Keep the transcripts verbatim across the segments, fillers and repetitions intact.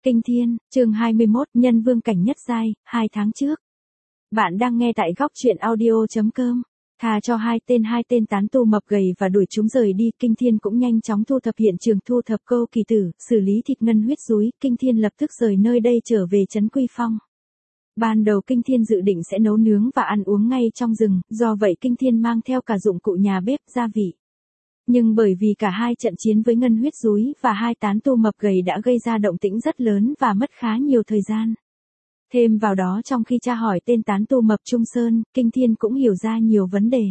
Kinh Thiên, chương hai mươi mốt, Nhân Vương cảnh nhất giai, hai tháng trước. Bạn đang nghe tại góc truyện audio chấm com. Thà cho hai tên hai tên tán tu mập gầy và đuổi chúng rời đi, Kinh Thiên cũng nhanh chóng thu thập hiện trường, thu thập câu kỳ tử, xử lý thịt ngân huyết dúi. Kinh Thiên lập tức rời nơi đây trở về trấn Quy Phong. Ban đầu Kinh Thiên dự định sẽ nấu nướng và ăn uống ngay trong rừng, do vậy Kinh Thiên mang theo cả dụng cụ nhà bếp, gia vị. Nhưng bởi vì cả hai trận chiến với ngân huyết dúi và hai tán tu mập gầy đã gây ra động tĩnh rất lớn và mất khá nhiều thời gian. Thêm vào đó, trong khi tra hỏi tên tán tu mập Trung Sơn, Kinh Thiên cũng hiểu ra nhiều vấn đề.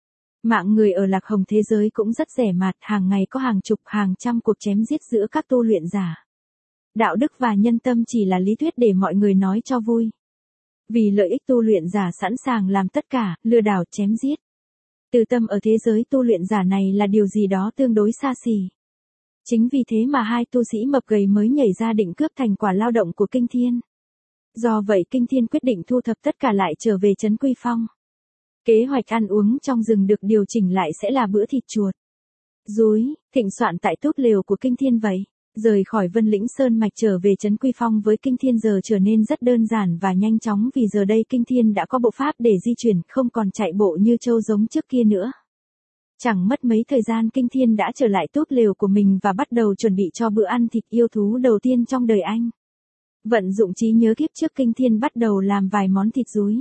Mạng người ở Lạc Hồng thế giới cũng rất rẻ mạt, hàng ngày có hàng chục hàng trăm cuộc chém giết giữa các tu luyện giả. Đạo đức và nhân tâm chỉ là lý thuyết để mọi người nói cho vui. Vì lợi ích tu luyện giả sẵn sàng làm tất cả, lừa đảo chém giết. Từ tâm ở thế giới tu luyện giả này là điều gì đó tương đối xa xỉ. Chính vì thế mà hai tu sĩ mập gầy mới nhảy ra định cướp thành quả lao động của Kinh Thiên. Do vậy Kinh Thiên quyết định thu thập tất cả lại trở về trấn Quy Phong. Kế hoạch ăn uống trong rừng được điều chỉnh lại sẽ là bữa thịt chuột dúi, thịnh soạn tại túp lều của Kinh Thiên vậy. Rời khỏi Vân Lĩnh Sơn Mạch trở về trấn Quy Phong với Kinh Thiên giờ trở nên rất đơn giản và nhanh chóng, vì giờ đây Kinh Thiên đã có bộ pháp để di chuyển, không còn chạy bộ như trâu giống trước kia nữa. Chẳng mất mấy thời gian, Kinh Thiên đã trở lại túp lều của mình và bắt đầu chuẩn bị cho bữa ăn thịt yêu thú đầu tiên trong đời anh. Vận dụng trí nhớ kiếp trước, Kinh Thiên bắt đầu làm vài món thịt dúi.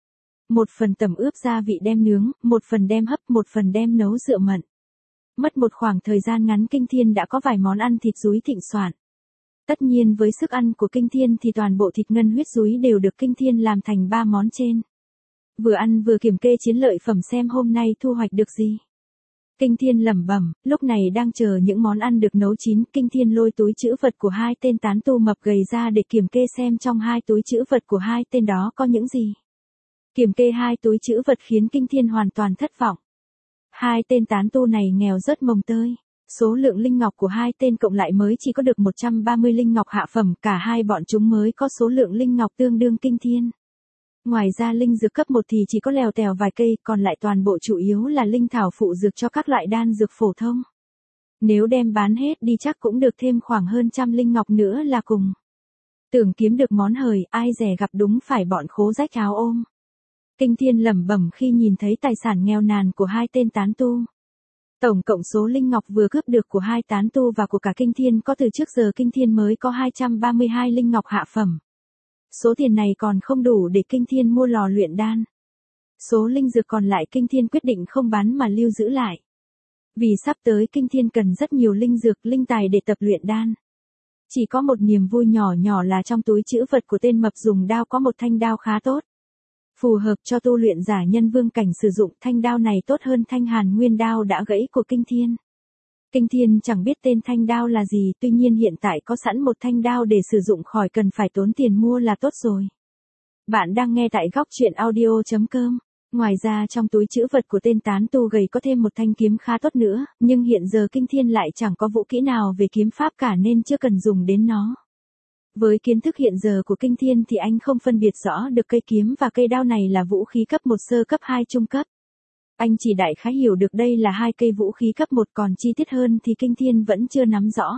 Một phần tẩm ướp gia vị đem nướng, một phần đem hấp, một phần đem nấu rượu mận. Mất một khoảng thời gian ngắn, Kinh Thiên đã có vài món ăn thịt dúi thịnh soạn. Tất nhiên với sức ăn của Kinh Thiên thì toàn bộ thịt ngân huyết dúi đều được Kinh Thiên làm thành ba món trên. Vừa ăn vừa kiểm kê chiến lợi phẩm xem hôm nay thu hoạch được gì. Kinh Thiên lẩm bẩm, lúc này đang chờ những món ăn được nấu chín, Kinh Thiên lôi túi trữ vật của hai tên tán tu mập gầy ra để kiểm kê xem trong hai túi trữ vật của hai tên đó có những gì. Kiểm kê hai túi trữ vật khiến Kinh Thiên hoàn toàn thất vọng. Hai tên tán tu này nghèo rớt mồng tơi. Số lượng linh ngọc của hai tên cộng lại mới chỉ có được một trăm ba mươi linh ngọc hạ phẩm, cả hai bọn chúng mới có số lượng linh ngọc tương đương Kinh Thiên. Ngoài ra linh dược cấp một thì chỉ có lèo tèo vài cây, còn lại toàn bộ chủ yếu là linh thảo phụ dược cho các loại đan dược phổ thông. Nếu đem bán hết đi chắc cũng được thêm khoảng hơn trăm linh ngọc nữa là cùng. Tưởng kiếm được món hời, ai dè gặp đúng phải bọn khố rách áo ôm. Kinh Thiên lẩm bẩm khi nhìn thấy tài sản nghèo nàn của hai tên tán tu. Tổng cộng số linh ngọc vừa cướp được của hai tán tu và của cả Kinh Thiên có từ trước giờ Kinh Thiên mới có hai trăm ba mươi hai linh ngọc hạ phẩm. Số tiền này còn không đủ để Kinh Thiên mua lò luyện đan. Số linh dược còn lại Kinh Thiên quyết định không bán mà lưu giữ lại. Vì sắp tới Kinh Thiên cần rất nhiều linh dược, linh tài để tập luyện đan. Chỉ có một niềm vui nhỏ nhỏ là trong túi trữ vật của tên mập dùng đao có một thanh đao khá tốt. Phù hợp cho tu luyện giả nhân vương cảnh sử dụng, thanh đao này tốt hơn thanh hàn nguyên đao đã gãy của Kinh Thiên. Kinh Thiên chẳng biết tên thanh đao là gì, tuy nhiên hiện tại có sẵn một thanh đao để sử dụng, khỏi cần phải tốn tiền mua là tốt rồi. Bạn đang nghe tại góc truyện audio chấm com. Ngoài ra trong túi trữ vật của tên tán tu gầy có thêm một thanh kiếm khá tốt nữa, nhưng hiện giờ Kinh Thiên lại chẳng có vũ kỹ nào về kiếm pháp cả nên chưa cần dùng đến nó. Với kiến thức hiện giờ của Kinh Thiên thì anh không phân biệt rõ được cây kiếm và cây đao này là vũ khí cấp một sơ cấp hai trung cấp. Anh chỉ đại khái hiểu được đây là hai cây vũ khí cấp một, còn chi tiết hơn thì Kinh Thiên vẫn chưa nắm rõ.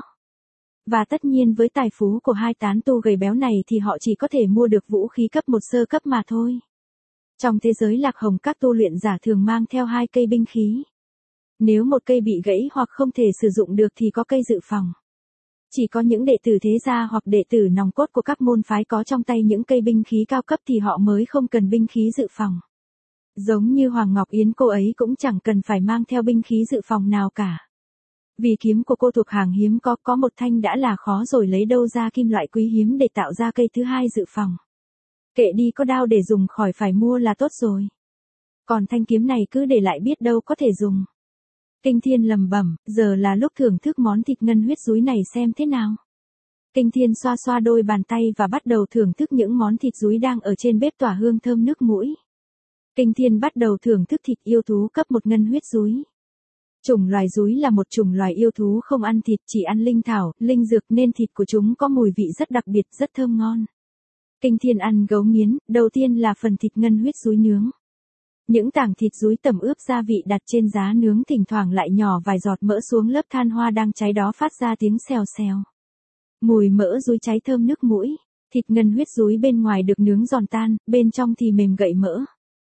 Và tất nhiên với tài phú của hai tán tu gầy béo này thì họ chỉ có thể mua được vũ khí cấp một sơ cấp mà thôi. Trong thế giới Lạc Hồng, các tu luyện giả thường mang theo hai cây binh khí. Nếu một cây bị gãy hoặc không thể sử dụng được thì có cây dự phòng. Chỉ có những đệ tử thế gia hoặc đệ tử nòng cốt của các môn phái có trong tay những cây binh khí cao cấp thì họ mới không cần binh khí dự phòng. Giống như Hoàng Ngọc Yến, cô ấy cũng chẳng cần phải mang theo binh khí dự phòng nào cả. Vì kiếm của cô thuộc hàng hiếm có, có một thanh đã là khó rồi, lấy đâu ra kim loại quý hiếm để tạo ra cây thứ hai dự phòng. Kệ đi, có đao để dùng khỏi phải mua là tốt rồi. Còn thanh kiếm này cứ để lại biết đâu có thể dùng. Kinh Thiên lẩm bẩm, giờ là lúc thưởng thức món thịt ngân huyết dúi này xem thế nào. Kinh Thiên xoa xoa đôi bàn tay và bắt đầu thưởng thức những món thịt dúi đang ở trên bếp tỏa hương thơm nước mũi. Kinh Thiên bắt đầu thưởng thức thịt yêu thú cấp một ngân huyết dúi. Chủng loài dúi là một chủng loài yêu thú không ăn thịt, chỉ ăn linh thảo, linh dược nên thịt của chúng có mùi vị rất đặc biệt, rất thơm ngon. Kinh Thiên ăn gấu nghiến, đầu tiên là phần thịt ngân huyết dúi nướng. Những tảng thịt dúi tẩm ướp gia vị đặt trên giá nướng, thỉnh thoảng lại nhỏ vài giọt mỡ xuống lớp than hoa đang cháy đó phát ra tiếng xèo xèo. Mùi mỡ dúi cháy thơm nước mũi, thịt ngân huyết dúi bên ngoài được nướng giòn tan, bên trong thì mềm gậy mỡ.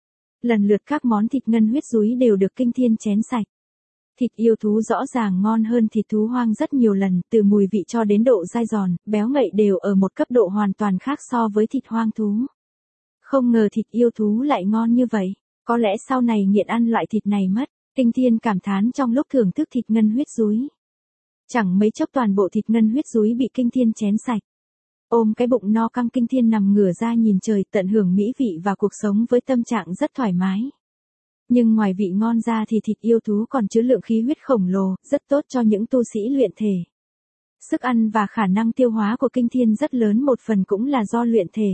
Lần lượt các món thịt ngân huyết dúi đều được Kinh Thiên chén sạch. Thịt yêu thú rõ ràng ngon hơn thịt thú hoang rất nhiều lần, từ mùi vị cho đến độ dai giòn, béo ngậy đều ở một cấp độ hoàn toàn khác so với thịt hoang thú. Không ngờ thịt yêu thú lại ngon như vậy, có lẽ sau này nghiện ăn loại thịt này mất, Kinh Thiên cảm thán trong lúc thưởng thức thịt ngân huyết dúi. Chẳng mấy chốc toàn bộ thịt ngân huyết dúi bị Kinh Thiên chén sạch. Ôm cái bụng no căng, Kinh Thiên nằm ngửa ra nhìn trời, tận hưởng mỹ vị và cuộc sống với tâm trạng rất thoải mái. Nhưng ngoài vị ngon ra thì thịt yêu thú còn chứa lượng khí huyết khổng lồ, rất tốt cho những tu sĩ luyện thể. Sức ăn và khả năng tiêu hóa của Kinh Thiên rất lớn, một phần cũng là do luyện thể.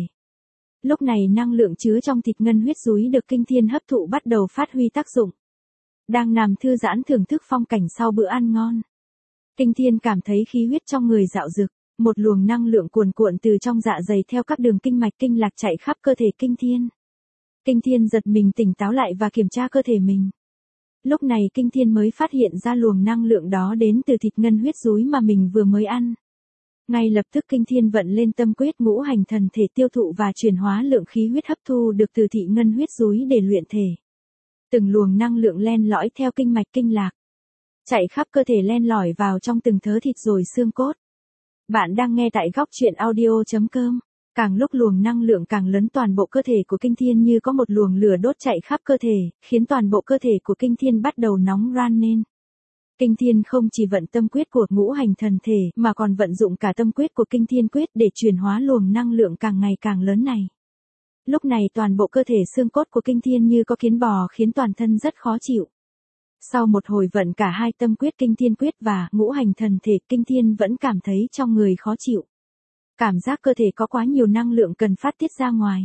Lúc này năng lượng chứa trong thịt ngân huyết dúi được Kinh Thiên hấp thụ bắt đầu phát huy tác dụng. Đang nằm thư giãn thưởng thức phong cảnh sau bữa ăn ngon, Kinh Thiên cảm thấy khí huyết trong người dạo dực, một luồng năng lượng cuồn cuộn từ trong dạ dày theo các đường kinh mạch kinh lạc chạy khắp cơ thể Kinh Thiên. Kinh Thiên giật mình tỉnh táo lại và kiểm tra cơ thể mình. Lúc này Kinh Thiên mới phát hiện ra luồng năng lượng đó đến từ thịt ngân huyết dúi mà mình vừa mới ăn. Ngay lập tức Kinh Thiên vận lên tâm quyết ngũ hành thần thể tiêu thụ và chuyển hóa lượng khí huyết hấp thu được từ thịt ngân huyết dúi để luyện thể. Từng luồng năng lượng len lỏi theo kinh mạch kinh lạc, chạy khắp cơ thể len lỏi vào trong từng thớ thịt rồi xương cốt. Bạn đang nghe tại góc truyện audio chấm com. Càng lúc luồng năng lượng càng lớn, toàn bộ cơ thể của Kinh Thiên như có một luồng lửa đốt chạy khắp cơ thể, khiến toàn bộ cơ thể của Kinh Thiên bắt đầu nóng ran lên. Kinh Thiên không chỉ vận tâm quyết của ngũ hành thần thể mà còn vận dụng cả tâm quyết của Kinh Thiên quyết để chuyển hóa luồng năng lượng càng ngày càng lớn này. Lúc này toàn bộ cơ thể xương cốt của Kinh Thiên như có kiến bò, khiến toàn thân rất khó chịu. Sau một hồi vận cả hai tâm quyết Kinh Thiên quyết và ngũ hành thần thể, Kinh Thiên vẫn cảm thấy trong người khó chịu. Cảm giác cơ thể có quá nhiều năng lượng cần phát tiết ra ngoài.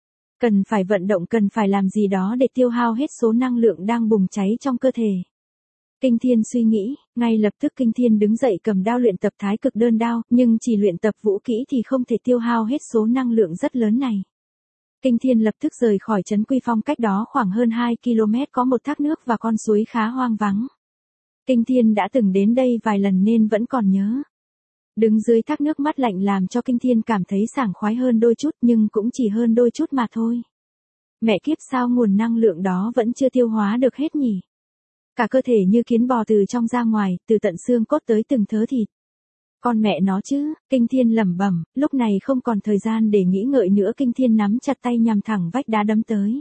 Cần phải vận động, cần phải làm gì đó để tiêu hao hết số năng lượng đang bùng cháy trong cơ thể. Kinh Thiên suy nghĩ, ngay lập tức Kinh Thiên đứng dậy cầm đao luyện tập thái cực đơn đao, nhưng chỉ luyện tập vũ kỹ thì không thể tiêu hao hết số năng lượng rất lớn này. Kinh Thiên lập tức rời khỏi trấn Quy Phong, cách đó khoảng hơn hai ki lô mét có một thác nước và con suối khá hoang vắng. Kinh Thiên đã từng đến đây vài lần nên vẫn còn nhớ. Đứng dưới thác nước mát lạnh làm cho Kinh Thiên cảm thấy sảng khoái hơn đôi chút, nhưng cũng chỉ hơn đôi chút mà thôi. Mẹ kiếp, sao nguồn năng lượng đó vẫn chưa tiêu hóa được hết nhỉ? Cả cơ thể như kiến bò từ trong ra ngoài, từ tận xương cốt tới từng thớ thịt. Con mẹ nó chứ, Kinh Thiên lẩm bẩm, lúc này không còn thời gian để nghĩ ngợi nữa, Kinh Thiên nắm chặt tay nhằm thẳng vách đá đấm tới.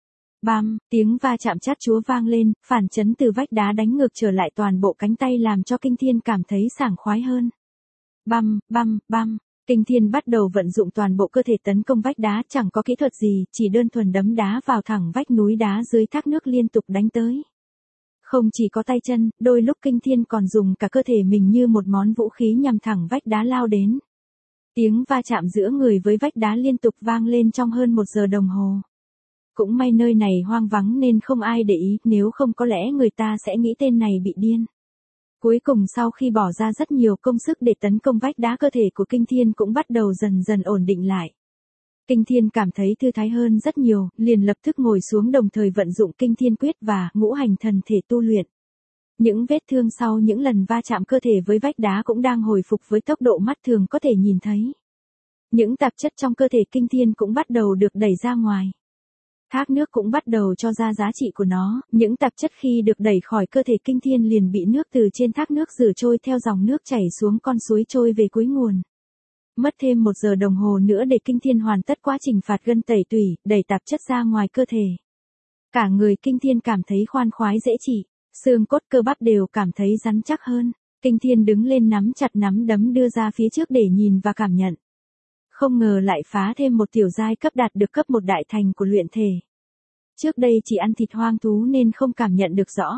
Bam, tiếng va chạm chát chúa vang lên, phản chấn từ vách đá đánh ngược trở lại toàn bộ cánh tay làm cho Kinh Thiên cảm thấy sảng khoái hơn. Băm, băm, băm, Kinh Thiên bắt đầu vận dụng toàn bộ cơ thể tấn công vách đá, chẳng có kỹ thuật gì, chỉ đơn thuần đấm đá vào thẳng vách núi đá dưới thác nước liên tục đánh tới. Không chỉ có tay chân, đôi lúc Kinh Thiên còn dùng cả cơ thể mình như một món vũ khí nhằm thẳng vách đá lao đến. Tiếng va chạm giữa người với vách đá liên tục vang lên trong hơn một giờ đồng hồ. Cũng may nơi này hoang vắng nên không ai để ý, nếu không có lẽ người ta sẽ nghĩ tên này bị điên. Cuối cùng sau khi bỏ ra rất nhiều công sức để tấn công vách đá, cơ thể của Kinh Thiên cũng bắt đầu dần dần ổn định lại. Kinh Thiên cảm thấy thư thái hơn rất nhiều, liền lập tức ngồi xuống đồng thời vận dụng Kinh Thiên quyết và ngũ hành thần thể tu luyện. Những vết thương sau những lần va chạm cơ thể với vách đá cũng đang hồi phục với tốc độ mắt thường có thể nhìn thấy. Những tạp chất trong cơ thể Kinh Thiên cũng bắt đầu được đẩy ra ngoài. Thác nước cũng bắt đầu cho ra giá trị của nó, những tạp chất khi được đẩy khỏi cơ thể Kinh Thiên liền bị nước từ trên thác nước rửa trôi theo dòng nước chảy xuống con suối trôi về cuối nguồn. Mất thêm một giờ đồng hồ nữa để Kinh Thiên hoàn tất quá trình phạt gân tẩy tủy, đẩy tạp chất ra ngoài cơ thể. Cả người Kinh Thiên cảm thấy khoan khoái dễ chịu, xương cốt cơ bắp đều cảm thấy rắn chắc hơn. Kinh Thiên đứng lên nắm chặt nắm đấm đưa ra phía trước để nhìn và cảm nhận. Không ngờ lại phá thêm một tiểu giai cấp, đạt được cấp một đại thành của luyện thể. Trước đây chỉ ăn thịt hoang thú nên không cảm nhận được rõ.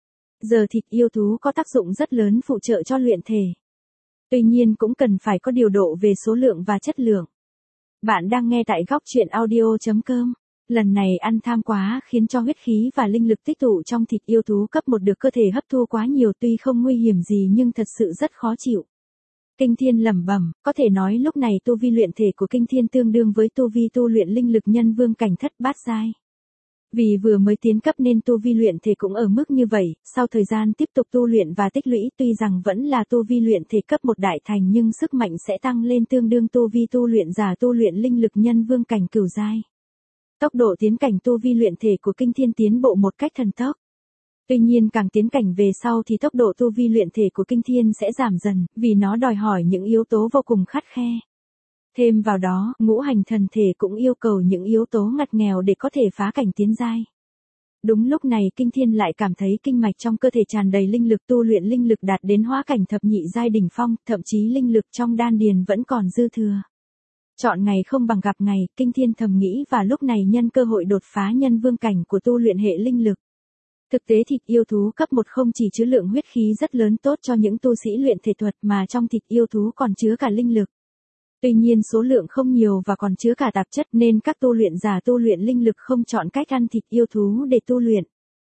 Giờ thịt yêu thú có tác dụng rất lớn phụ trợ cho luyện thể. Tuy nhiên cũng cần phải có điều độ về số lượng và chất lượng. Bạn đang nghe tại góc truyện audio chấm com. Lần này ăn tham quá khiến cho huyết khí và linh lực tích tụ trong thịt yêu thú cấp một được cơ thể hấp thu quá nhiều, tuy không nguy hiểm gì nhưng thật sự rất khó chịu. Kinh Thiên lẩm bẩm, có thể nói lúc này tu vi luyện thể của Kinh Thiên tương đương với tu vi tu luyện linh lực nhân vương cảnh thất bát giai. Vì vừa mới tiến cấp nên tu vi luyện thể cũng ở mức như vậy, sau thời gian tiếp tục tu luyện và tích lũy tuy rằng vẫn là tu vi luyện thể cấp một đại thành nhưng sức mạnh sẽ tăng lên tương đương tu vi tu luyện giả tu luyện linh lực nhân vương cảnh cửu giai. Tốc độ tiến cảnh tu vi luyện thể của Kinh Thiên tiến bộ một cách thần tốc. Tuy nhiên càng tiến cảnh về sau thì tốc độ tu vi luyện thể của Kinh Thiên sẽ giảm dần, vì nó đòi hỏi những yếu tố vô cùng khắt khe. Thêm vào đó, ngũ hành thần thể cũng yêu cầu những yếu tố ngặt nghèo để có thể phá cảnh tiến giai. Đúng lúc này Kinh Thiên lại cảm thấy kinh mạch trong cơ thể tràn đầy linh lực, tu luyện linh lực đạt đến hóa cảnh thập nhị giai đỉnh phong, thậm chí linh lực trong đan điền vẫn còn dư thừa. Chọn ngày không bằng gặp ngày, Kinh Thiên thầm nghĩ và lúc này nhân cơ hội đột phá nhân vương cảnh của tu luyện hệ linh lực. Thực tế thịt yêu thú cấp một không chỉ chứa lượng huyết khí rất lớn tốt cho những tu sĩ luyện thể thuật mà trong thịt yêu thú còn chứa cả linh lực. Tuy nhiên số lượng không nhiều và còn chứa cả tạp chất nên các tu luyện giả tu luyện linh lực không chọn cách ăn thịt yêu thú để tu luyện.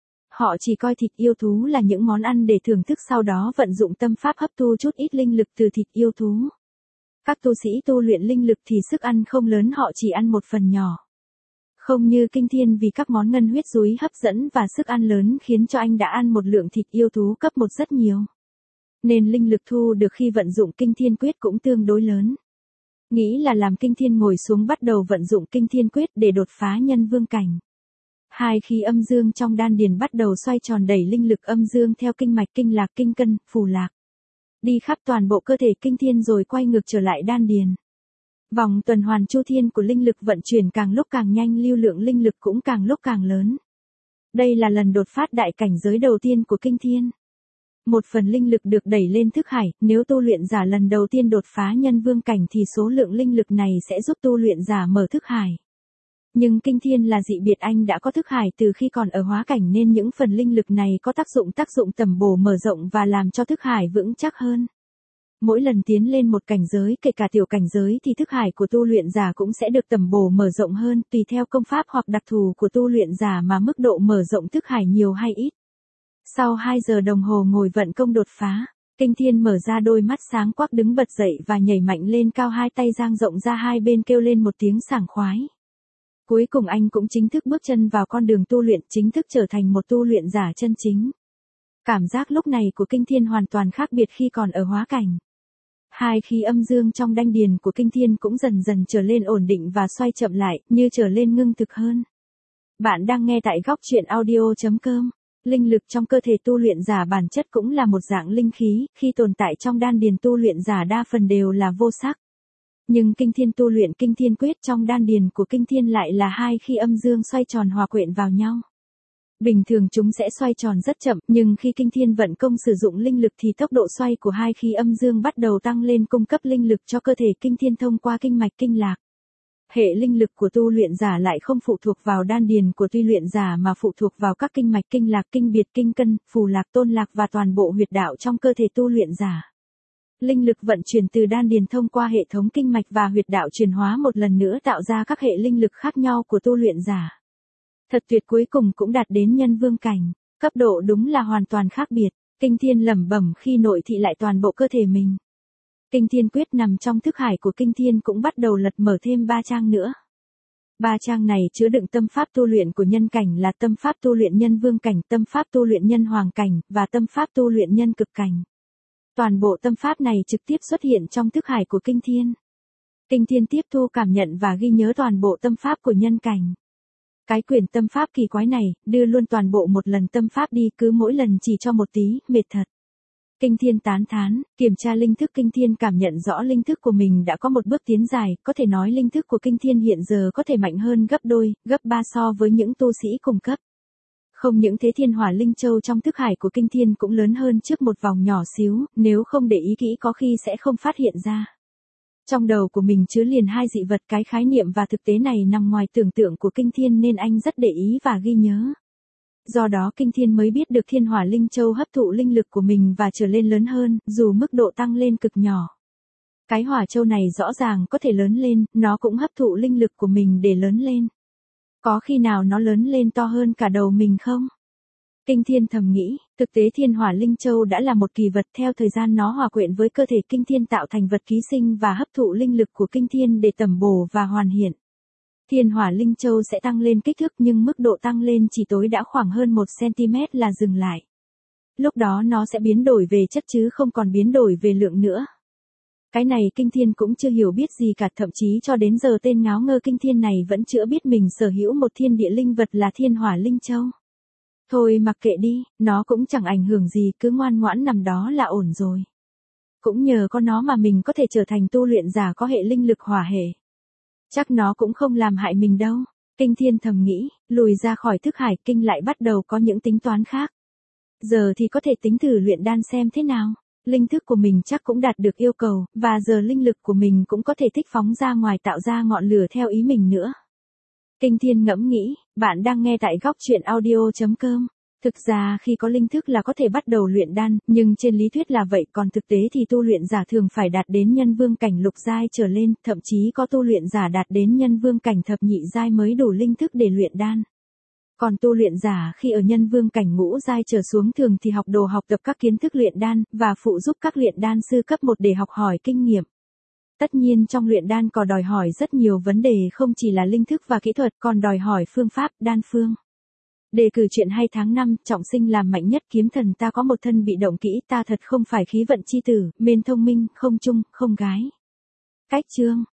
Họ chỉ coi thịt yêu thú là những món ăn để thưởng thức sau đó vận dụng tâm pháp hấp thu chút ít linh lực từ thịt yêu thú. Các tu sĩ tu luyện linh lực thì sức ăn không lớn họ chỉ ăn một phần nhỏ. Không như Kinh Thiên vì các món ngân huyết dúi hấp dẫn và sức ăn lớn khiến cho anh đã ăn một lượng thịt yêu thú cấp một rất nhiều. Nên linh lực thu được khi vận dụng Kinh Thiên Quyết cũng tương đối lớn. Nghĩ là làm Kinh Thiên ngồi xuống bắt đầu vận dụng Kinh Thiên Quyết để đột phá nhân vương cảnh. Hai khí âm dương trong đan điền bắt đầu xoay tròn đẩy linh lực âm dương theo kinh mạch kinh lạc kinh cân, phù lạc. Đi khắp toàn bộ cơ thể Kinh Thiên rồi quay ngược trở lại đan điền. Vòng tuần hoàn chu thiên của linh lực vận chuyển càng lúc càng nhanh, lưu lượng linh lực cũng càng lúc càng lớn. Đây là lần đột phát đại cảnh giới đầu tiên của Kinh Thiên. Một phần linh lực được đẩy lên thức hải, nếu tu luyện giả lần đầu tiên đột phá nhân vương cảnh thì số lượng linh lực này sẽ giúp tu luyện giả mở thức hải. Nhưng Kinh Thiên là dị biệt, anh đã có thức hải từ khi còn ở hóa cảnh nên những phần linh lực này có tác dụng tác dụng tầm bổ mở rộng và làm cho thức hải vững chắc hơn. Mỗi lần tiến lên một cảnh giới kể cả tiểu cảnh giới thì thức hải của tu luyện giả cũng sẽ được tầm bổ mở rộng hơn tùy theo công pháp hoặc đặc thù của tu luyện giả mà mức độ mở rộng thức hải nhiều hay ít. Sau hai giờ đồng hồ ngồi vận công đột phá, Kinh Thiên mở ra đôi mắt sáng quắc đứng bật dậy và nhảy mạnh lên cao, hai tay dang rộng ra hai bên kêu lên một tiếng sảng khoái. Cuối cùng anh cũng chính thức bước chân vào con đường tu luyện, chính thức trở thành một tu luyện giả chân chính. Cảm giác lúc này của Kinh Thiên hoàn toàn khác biệt khi còn ở hóa cảnh. Hai khí âm dương trong đan điền của Kinh Thiên cũng dần dần trở lên ổn định và xoay chậm lại, như trở lên ngưng thực hơn. Bạn đang nghe tại góc truyện audio chấm com. Linh lực trong cơ thể tu luyện giả bản chất cũng là một dạng linh khí, khi tồn tại trong đan điền tu luyện giả đa phần đều là vô sắc. Nhưng Kinh Thiên tu luyện Kinh Thiên Quyết trong đan điền của Kinh Thiên lại là hai khí âm dương xoay tròn hòa quyện vào nhau. Bình thường chúng sẽ xoay tròn rất chậm, nhưng khi Kinh Thiên vận công sử dụng linh lực thì tốc độ xoay của hai khí âm dương bắt đầu tăng lên, cung cấp linh lực cho cơ thể Kinh Thiên thông qua kinh mạch kinh lạc. Hệ linh lực của tu luyện giả lại không phụ thuộc vào đan điền của tu luyện giả mà phụ thuộc vào các kinh mạch kinh lạc, kinh biệt, kinh cân, phù lạc, tôn lạc và toàn bộ huyệt đạo trong cơ thể tu luyện giả. Linh lực vận chuyển từ đan điền thông qua hệ thống kinh mạch và huyệt đạo chuyển hóa một lần nữa tạo ra các hệ linh lực khác nhau của tu luyện giả. Thật tuyệt, cuối cùng cũng đạt đến nhân vương cảnh, cấp độ đúng là hoàn toàn khác biệt. Kinh Thiên lẩm bẩm khi nội thị lại toàn bộ cơ thể mình. Kinh Thiên Quyết nằm trong thức hải của Kinh Thiên cũng bắt đầu lật mở thêm ba trang nữa. Ba trang này chứa đựng tâm pháp tu luyện của nhân cảnh là tâm pháp tu luyện nhân vương cảnh, tâm pháp tu luyện nhân hoàng cảnh và tâm pháp tu luyện nhân cực cảnh. Toàn bộ tâm pháp này trực tiếp xuất hiện trong thức hải của Kinh Thiên. Kinh Thiên tiếp thu, cảm nhận và ghi nhớ toàn bộ tâm pháp của nhân cảnh. Cái quyển tâm pháp kỳ quái này, đưa luôn toàn bộ một lần tâm pháp đi, cứ mỗi lần chỉ cho một tí, mệt thật. Kinh Thiên tán thán, kiểm tra linh thức. Kinh Thiên cảm nhận rõ linh thức của mình đã có một bước tiến dài, có thể nói linh thức của Kinh Thiên hiện giờ có thể mạnh hơn gấp đôi, gấp ba so với những tu sĩ cùng cấp. Không những thế, thiên hỏa linh châu trong thức hải của Kinh Thiên cũng lớn hơn trước một vòng nhỏ xíu, nếu không để ý kỹ có khi sẽ không phát hiện ra. Trong đầu của mình chứa liền hai dị vật, cái khái niệm và thực tế này nằm ngoài tưởng tượng của Kinh Thiên nên anh rất để ý và ghi nhớ. Do đó Kinh Thiên mới biết được thiên hỏa linh châu hấp thụ linh lực của mình và trở lên lớn hơn, dù mức độ tăng lên cực nhỏ. Cái hỏa châu này rõ ràng có thể lớn lên, nó cũng hấp thụ linh lực của mình để lớn lên. Có khi nào nó lớn lên to hơn cả đầu mình không? Kinh Thiên thầm nghĩ, thực tế thiên hỏa linh châu đã là một kỳ vật, theo thời gian nó hòa quyện với cơ thể Kinh Thiên tạo thành vật ký sinh và hấp thụ linh lực của Kinh Thiên để tẩm bổ và hoàn hiện. Thiên hỏa linh châu sẽ tăng lên kích thước nhưng mức độ tăng lên chỉ tối đã khoảng hơn một xăng-ti-mét là dừng lại. Lúc đó nó sẽ biến đổi về chất chứ không còn biến đổi về lượng nữa. Cái này Kinh Thiên cũng chưa hiểu biết gì cả, thậm chí cho đến giờ tên ngáo ngơ Kinh Thiên này vẫn chưa biết mình sở hữu một thiên địa linh vật là thiên hỏa linh châu. Thôi mặc kệ đi, nó cũng chẳng ảnh hưởng gì, cứ ngoan ngoãn nằm đó là ổn rồi. Cũng nhờ có nó mà mình có thể trở thành tu luyện giả có hệ linh lực hỏa hệ. Chắc nó cũng không làm hại mình đâu. Kinh Thiên thầm nghĩ, lùi ra khỏi thức hải kinh lại bắt đầu có những tính toán khác. Giờ thì có thể tính thử luyện đan xem thế nào. Linh thức của mình chắc cũng đạt được yêu cầu, và giờ linh lực của mình cũng có thể thích phóng ra ngoài tạo ra ngọn lửa theo ý mình nữa. Kinh Thiên ngẫm nghĩ, bạn đang nghe tại góc truyện audio chấm com. Thực ra khi có linh thức là có thể bắt đầu luyện đan, nhưng trên lý thuyết là vậy, còn thực tế thì tu luyện giả thường phải đạt đến nhân vương cảnh lục giai trở lên, thậm chí có tu luyện giả đạt đến nhân vương cảnh thập nhị giai mới đủ linh thức để luyện đan. Còn tu luyện giả khi ở nhân vương cảnh ngũ giai trở xuống thường thì học đồ học tập các kiến thức luyện đan, và phụ giúp các luyện đan sư cấp một để học hỏi kinh nghiệm. Tất nhiên trong luyện đan còn đòi hỏi rất nhiều vấn đề, không chỉ là linh thức và kỹ thuật, còn đòi hỏi phương pháp, đan phương. Đề cử chuyện hay tháng năm, trọng sinh làm mạnh nhất kiếm thần ta có một thân bị động kỹ, ta thật không phải khí vận chi tử, mên thông minh, không chung, không gái. Cách chương